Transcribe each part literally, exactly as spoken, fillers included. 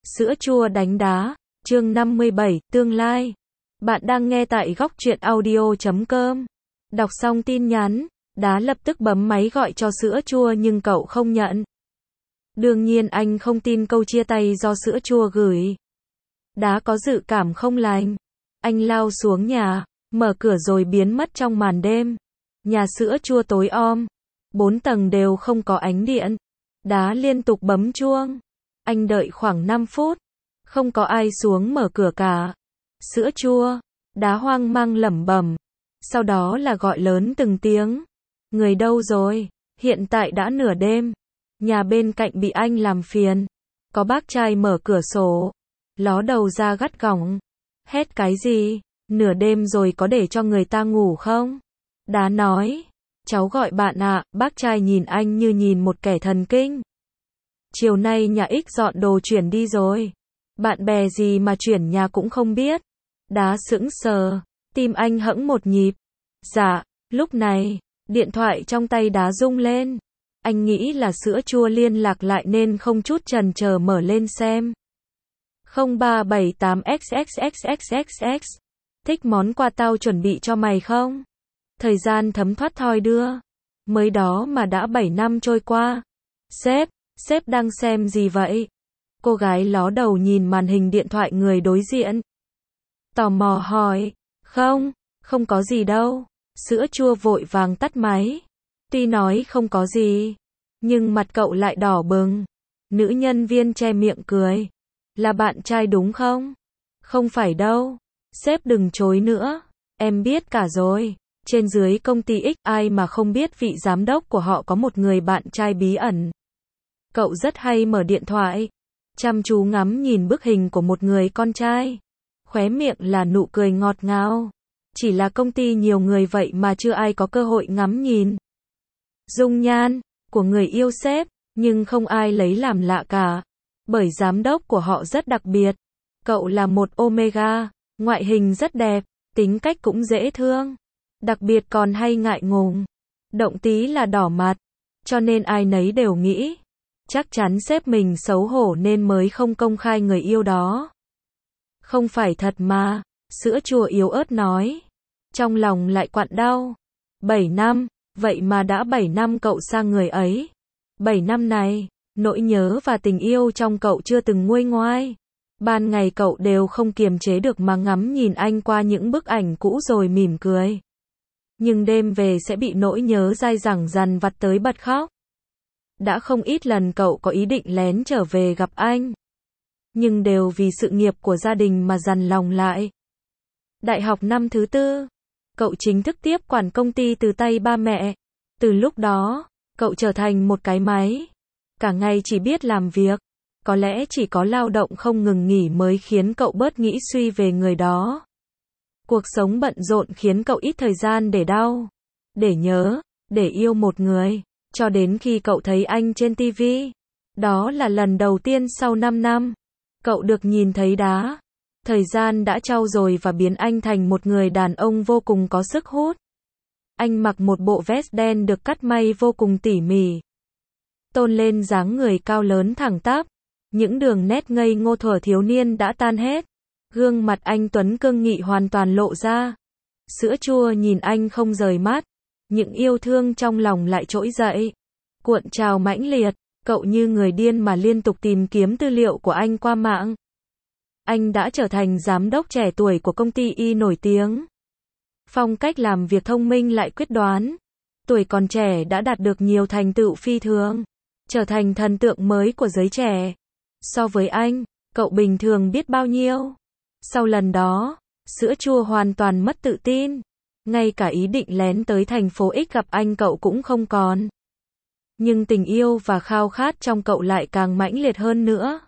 Sữa chua đánh đá, chương năm mươi bảy, tương lai. Bạn đang nghe tại góc truyện audio chấm com. Đọc xong tin nhắn, Đá lập tức bấm máy gọi cho sữa chua nhưng cậu không nhận. Đương nhiên anh không tin câu chia tay do sữa chua gửi. Đá có dự cảm không lành. Anh lao xuống nhà, mở cửa rồi biến mất trong màn đêm. Nhà sữa chua tối om, bốn tầng đều không có ánh điện. Đá liên tục bấm chuông. Anh đợi khoảng năm phút, không có ai xuống mở cửa cả. Sữa chua, Đá hoang mang lẩm bẩm. Sau đó là gọi lớn từng tiếng. Người đâu rồi? Hiện tại đã nửa đêm. Nhà bên cạnh bị anh làm phiền. Có bác trai mở cửa sổ, ló đầu ra gắt gỏng. Hét cái gì? Nửa đêm rồi có để cho người ta ngủ không? Đá nói. Cháu gọi bạn ạ. Bác trai nhìn anh như nhìn một kẻ thần kinh. Chiều nay nhà X dọn đồ chuyển đi rồi. Bạn bè gì mà chuyển nhà cũng không biết. Đá sững sờ. Tim anh hẫng một nhịp. Dạ. Lúc này, điện thoại trong tay Đá rung lên. Anh nghĩ là sữa chua liên lạc lại nên không chút chần chờ mở lên xem. không ba bảy tám x x x x x x. Thích món quà tao chuẩn bị cho mày không? Thời gian thấm thoát thoi đưa. Mới đó mà đã bảy năm trôi qua. Sếp, sếp đang xem gì vậy? Cô gái ló đầu nhìn màn hình điện thoại người đối diện. Tò mò hỏi. Không, không có gì đâu. Sữa chua vội vàng tắt máy. Tuy nói không có gì, nhưng mặt cậu lại đỏ bừng. Nữ nhân viên che miệng cười. Là bạn trai đúng không? Không phải đâu. Sếp đừng chối nữa. Em biết cả rồi. Trên dưới công ty X ai mà không biết vị giám đốc của họ có một người bạn trai bí ẩn. Cậu rất hay mở điện thoại, chăm chú ngắm nhìn bức hình của một người con trai. Khóe miệng là nụ cười ngọt ngào. Chỉ là công ty nhiều người vậy mà chưa ai có cơ hội ngắm nhìn dung nhan của người yêu sếp, nhưng không ai lấy làm lạ cả. Bởi giám đốc của họ rất đặc biệt. Cậu là một Omega, ngoại hình rất đẹp, tính cách cũng dễ thương. Đặc biệt còn hay ngại ngùng. Động tí là đỏ mặt. Cho nên ai nấy đều nghĩ chắc chắn sếp mình xấu hổ nên mới không công khai người yêu đó. Không phải thật mà, sữa chua yếu ớt nói. Trong lòng lại quặn đau. bảy năm, vậy mà đã bảy năm cậu xa người ấy. bảy năm này, nỗi nhớ và tình yêu trong cậu chưa từng nguôi ngoai. Ban ngày cậu đều không kiềm chế được mà ngắm nhìn anh qua những bức ảnh cũ rồi mỉm cười. Nhưng đêm về sẽ bị nỗi nhớ dai dẳng dằn vặt tới bật khóc. Đã không ít lần cậu có ý định lén trở về gặp anh. Nhưng đều vì sự nghiệp của gia đình mà dằn lòng lại. Đại học năm thứ tư, cậu chính thức tiếp quản công ty từ tay ba mẹ. Từ lúc đó, cậu trở thành một cái máy. Cả ngày chỉ biết làm việc. Có lẽ chỉ có lao động không ngừng nghỉ mới khiến cậu bớt nghĩ suy về người đó. Cuộc sống bận rộn khiến cậu ít thời gian để đau, để nhớ, để yêu một người. Cho đến khi cậu thấy anh trên ti vi. Đó là lần đầu tiên sau năm năm. Cậu được nhìn thấy Đá. Thời gian đã trau dồi và biến anh thành một người đàn ông vô cùng có sức hút. Anh mặc một bộ vest đen được cắt may vô cùng tỉ mỉ. Tôn lên dáng người cao lớn thẳng tắp. Những đường nét ngây ngô thuở thiếu niên đã tan hết. Gương mặt anh tuấn cương nghị hoàn toàn lộ ra. Sữa chua nhìn anh không rời mắt. Những yêu thương trong lòng lại trỗi dậy. Cuộn trào mãnh liệt. Cậu như người điên mà liên tục tìm kiếm tư liệu của anh qua mạng. Anh đã trở thành giám đốc trẻ tuổi của công ty Y nổi tiếng. Phong cách làm việc thông minh lại quyết đoán. Tuổi còn trẻ đã đạt được nhiều thành tựu phi thường. Trở thành thần tượng mới của giới trẻ. So với anh, cậu bình thường biết bao nhiêu. Sau lần đó, sữa chua hoàn toàn mất tự tin. Ngay cả ý định lén tới thành phố X gặp anh cậu cũng không còn. Nhưng tình yêu và khao khát trong cậu lại càng mãnh liệt hơn nữa.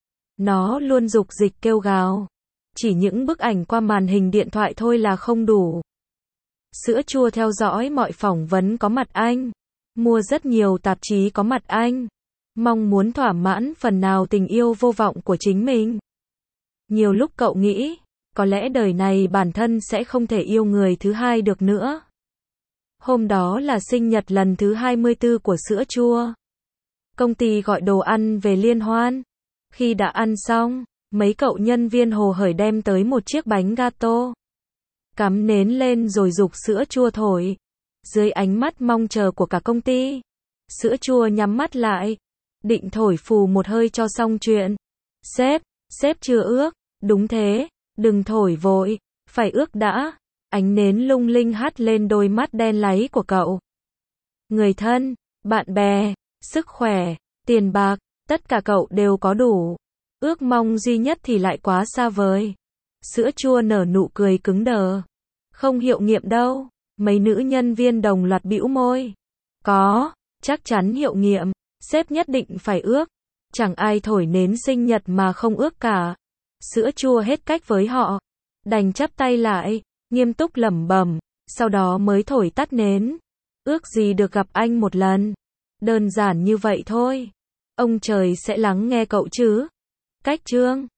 Nó luôn dục dịch kêu gào. Chỉ những bức ảnh qua màn hình điện thoại thôi là không đủ. Sữa chua theo dõi mọi phỏng vấn có mặt anh. Mua rất nhiều tạp chí có mặt anh. Mong muốn thỏa mãn phần nào tình yêu vô vọng của chính mình. Nhiều lúc cậu nghĩ, có lẽ đời này bản thân sẽ không thể yêu người thứ hai được nữa. Hôm đó là sinh nhật lần thứ hai mươi tư của sữa chua. Công ty gọi đồ ăn về liên hoan. Khi đã ăn xong, mấy cậu nhân viên hồ hởi đem tới một chiếc bánh gato. Cắm nến lên rồi giục sữa chua thổi. Dưới ánh mắt mong chờ của cả công ty, sữa chua nhắm mắt lại, định thổi phù một hơi cho xong chuyện. Sếp, sếp chưa ước. Đúng thế, đừng thổi vội, phải ước đã. Ánh nến lung linh hắt lên đôi mắt đen láy của cậu. Người thân, bạn bè, sức khỏe, tiền bạc, tất cả cậu đều có đủ. Ước mong duy nhất thì lại quá xa vời. Sữa chua nở nụ cười cứng đờ. Không hiệu nghiệm đâu. Mấy nữ nhân viên đồng loạt bĩu môi. Có, chắc chắn hiệu nghiệm. Sếp nhất định phải ước. Chẳng ai thổi nến sinh nhật mà không ước cả. Sữa chua hết cách với họ. Đành chắp tay lại, nghiêm túc lẩm bẩm, sau đó mới thổi tắt nến. Ước gì được gặp anh một lần. Đơn giản như vậy thôi. Ông trời sẽ lắng nghe cậu chứ. Cách chương